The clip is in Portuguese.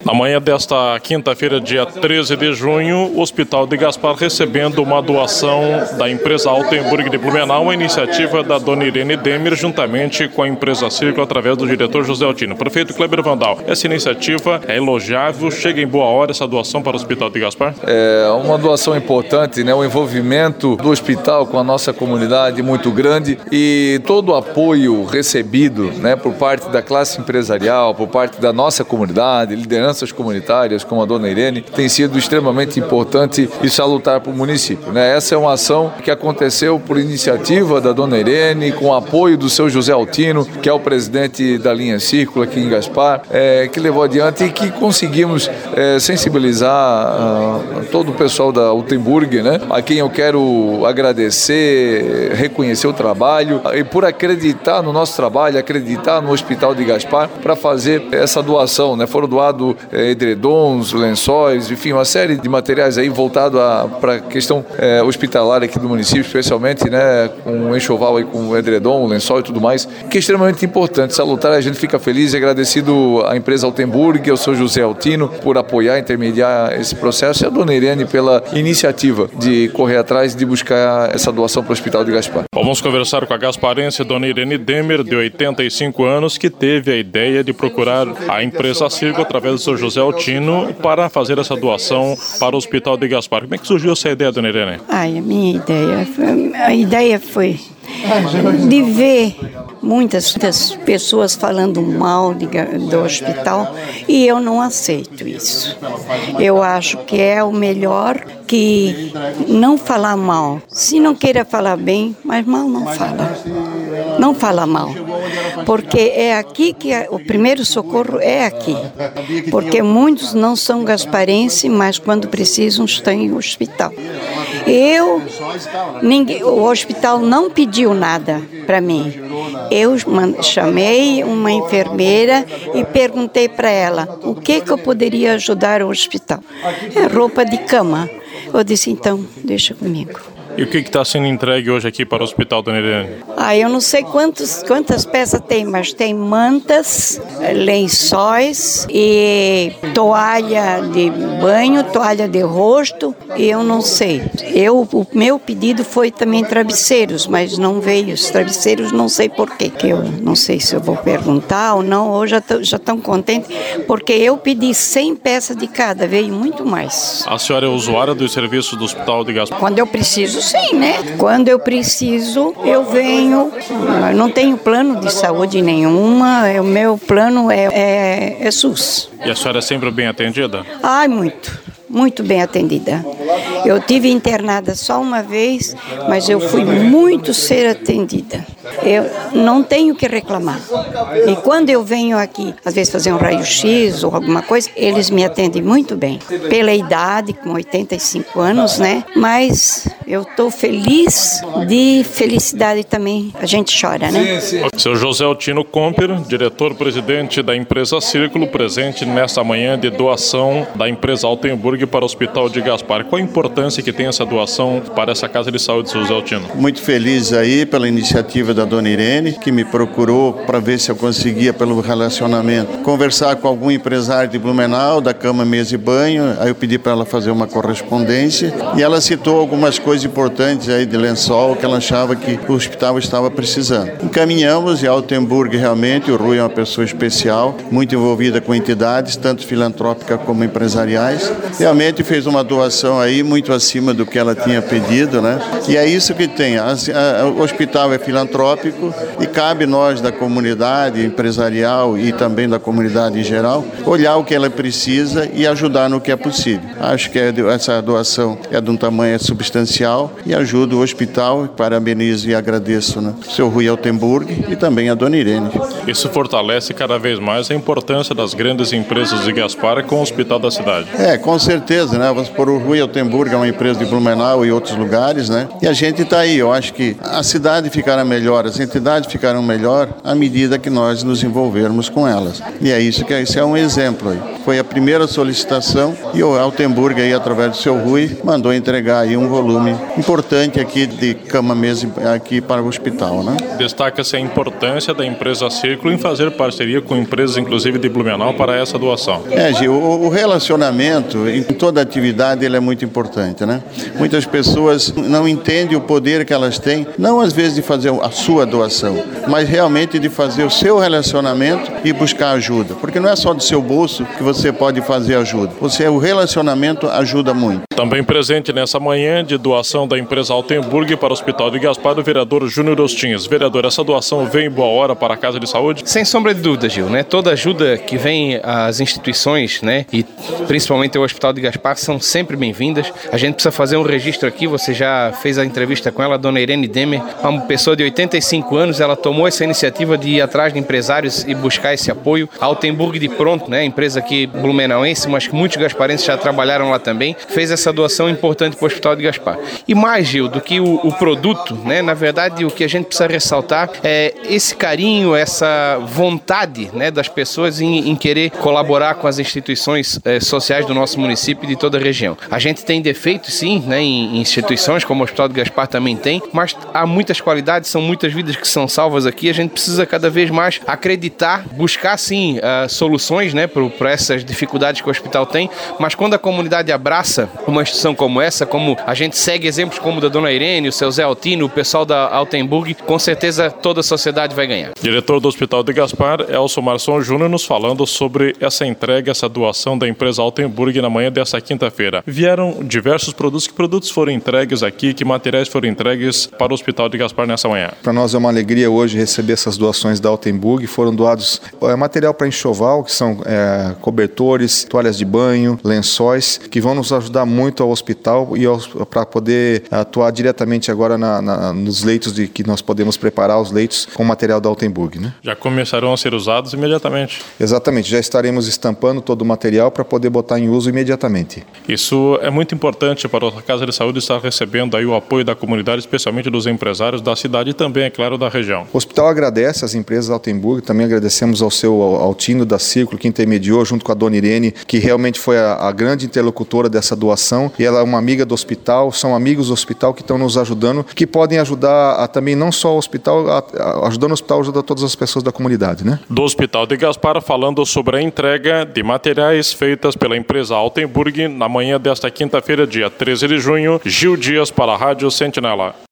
Na manhã desta quinta-feira, dia 13 de junho, o Hospital de Gaspar recebendo uma doação da empresa Altenburg de Blumenau, uma iniciativa da dona Irene Demer, juntamente com a empresa Círculo, através do diretor José Altino. Prefeito Kleber Vandal, essa iniciativa é elogiável, chega em boa hora essa doação para o Hospital de Gaspar? É uma doação importante, né? O envolvimento do hospital com a nossa comunidade muito grande e todo o apoio recebido, né, por parte da classe empresarial, por parte da nossa comunidade, lideranças comunitárias como a dona Irene, tem sido extremamente importante e salutar para o município, né? Essa é uma ação que aconteceu por iniciativa da dona Irene, com o apoio do seu José Altino, que é o presidente da linha Círculo aqui em Gaspar, que levou adiante e que conseguimos sensibilizar todo o pessoal da Altenburg, né? A quem eu quero agradecer, reconhecer o trabalho e por acreditar no nosso trabalho, acreditar no Hospital de Gaspar para fazer essa doação, né? Foram doados edredons, lençóis, enfim, uma série de materiais aí voltado para a questão hospitalar aqui do município, especialmente, né, com enxoval aí, com edredom, lençol e tudo mais, que é extremamente importante, salutar, a gente fica feliz e agradecido à empresa Altenburg, ao seu José Altino por apoiar, intermediar esse processo e a dona Irene pela iniciativa de correr atrás de buscar essa doação para o Hospital de Gaspar. Vamos conversar com a gasparense dona Irene Demer, de 85 anos, que teve a ideia de procurar a empresa Círculo através do seu José Altino para fazer essa doação para o Hospital de Gaspar. Como é que surgiu essa ideia, dona Irene? A minha ideia foi de ver muitas pessoas falando mal do hospital e eu não aceito isso. Eu acho que é o melhor que não falar mal. Se não queira falar bem, mas mal não fala. Não fala mal. Porque é aqui que o primeiro socorro é aqui. Porque muitos não são gasparenses, mas quando precisam estão em hospital. O hospital não pediu nada para mim. Eu chamei uma enfermeira e perguntei para ela o que eu poderia ajudar o hospital. É roupa de cama. Eu disse, então, deixa comigo. E o que está sendo entregue hoje aqui para o Hospital, dona Irene? Eu não sei quantas peças tem, mas tem mantas, lençóis e toalha de banho, toalha de rosto, e eu não sei. O meu pedido foi também travesseiros, mas não veio os travesseiros, não sei porquê. Eu não sei se eu vou perguntar ou não, ou já estão contentes, porque eu pedi 100 peças de cada, veio muito mais. A senhora é usuária dos serviços do Hospital de Gaspar? Quando eu preciso, sim, né? Quando eu preciso, eu venho. Eu não tenho plano de saúde nenhuma, o meu plano é SUS. E a senhora é sempre bem atendida? Muito bem atendida. Eu tive internada só uma vez, mas eu fui muito ser atendida. Eu não tenho que reclamar. E quando eu venho aqui, às vezes fazer um raio-x ou alguma coisa, eles me atendem muito bem. Pela idade, com 85 anos, né? Mas eu estou feliz, de felicidade também. A gente chora, né? Seu José Altino Comper, diretor-presidente da empresa Círculo, presente nesta manhã de doação da empresa Altenburg para o Hospital de Gaspar. Qual a importância que tem essa doação para essa Casa de Saúde, seu José Altino? Muito feliz aí pela iniciativa da dona Irene, que me procurou para ver se eu conseguia, pelo relacionamento, conversar com algum empresário de Blumenau, da cama, mesa e banho. Aí eu pedi para ela fazer uma correspondência e ela citou algumas coisas importantes aí de lençol que ela achava que o hospital estava precisando. Encaminhamos e a Altenburg realmente, o Rui é uma pessoa especial, muito envolvida com entidades, tanto filantrópicas como empresariais. Realmente fez uma doação aí muito acima do que ela tinha pedido, né? E é isso que tem. O hospital é filantrópico e cabe nós da comunidade empresarial e também da comunidade em geral olhar o que ela precisa e ajudar no que é possível. Acho que essa doação é de um tamanho substancial e ajuda o hospital. Parabenizo e agradeço, né, o seu Rui Altenburg e também a dona Irene. Isso fortalece cada vez mais a importância das grandes empresas de Gaspar com o hospital da cidade. Com certeza, né? Vamos por o Rui Altenburg, é uma empresa de Blumenau e outros lugares, né? E a gente está aí. Eu acho que a cidade ficará melhor, as entidades ficarão melhor à medida que nós nos envolvermos com elas. E é isso que isso é um exemplo aí. foi a primeira solicitação e o Altenburg, aí, através do seu Rui, mandou entregar aí um volume importante aqui de cama mesa aqui para o hospital, né? Destaca-se a importância da empresa Círculo em fazer parceria com empresas, inclusive de Blumenau, para essa doação. Gil, o relacionamento em toda atividade ele é muito importante, né? Muitas pessoas não entendem o poder que elas têm, não às vezes de fazer a sua doação, mas realmente de fazer o seu relacionamento e buscar ajuda, porque não é só do seu bolso que você pode fazer ajuda. O relacionamento ajuda muito. Também presente nessa manhã de doação da empresa Altenburg para o Hospital de Gaspar, o vereador Júnior Ostins. Vereador, essa doação vem em boa hora para a Casa de Saúde? Sem sombra de dúvida, Gil, né? Toda ajuda que vem às instituições, né, e principalmente ao Hospital de Gaspar, são sempre bem-vindas. A gente precisa fazer um registro aqui, você já fez a entrevista com ela, a dona Irene Demer, uma pessoa de 85 anos, ela tomou essa iniciativa de ir atrás de empresários e buscar esse apoio. A Altenburg de Pronto, né, empresa aqui blumenauense, mas que muitos gasparenses já trabalharam lá também, fez essa doação importante para o Hospital de Gaspar. E mais, Gil, do que o produto, né, na verdade o que a gente precisa ressaltar é esse carinho, essa vontade, né, das pessoas em querer colaborar com as instituições sociais do nosso município e de toda a região. A gente tem defeitos, sim, né, em instituições, como o Hospital de Gaspar também tem, mas há muitas qualidades, são muitas vidas que são salvas aqui. A gente precisa cada vez mais acreditar, buscar, sim, soluções, né, para essas dificuldades que o hospital tem, mas quando a comunidade abraça uma instituição como essa, como a gente segue exemplos como o da dona Irene, o seu Zé Altino, o pessoal da Altenburg, com certeza toda a sociedade vai ganhar. Diretor do Hospital de Gaspar, Elson Marçom Júnior, nos falando sobre essa entrega, essa doação da empresa Altenburg na manhã dessa quinta-feira. Vieram diversos produtos. Que produtos foram entregues aqui? Que materiais foram entregues para o Hospital de Gaspar nessa manhã? Para nós é uma alegria hoje receber essas doações da Altenburg. Foram doados material para enxoval, que são cobertores, toalhas de banho, lençóis, que vão nos ajudar muito ao hospital e para poder atuar diretamente agora nos leitos que nós podemos preparar os leitos com material da Altenburg, né? Já começarão a ser usados imediatamente? Exatamente, já estaremos estampando todo o material para poder botar em uso imediatamente. Isso é muito importante para a Casa de Saúde estar recebendo aí o apoio da comunidade, especialmente dos empresários da cidade e também, é claro, da região. O hospital agradece às empresas Altenburg, também agradecemos ao seu Altino da Círculo, que intermediou junto com a dona Irene, que realmente foi a grande interlocutora dessa doação, e ela é uma amiga do hospital, são amigos do hospital que estão nos ajudando, que podem ajudar também não só o hospital, ajudando o hospital, ajuda todas as pessoas da comunidade, né? Do Hospital de Gaspar, falando sobre a entrega de materiais feitas pela empresa Altenburg na manhã desta quinta-feira, dia 13 de junho, Gil Dias para a Rádio Sentinela.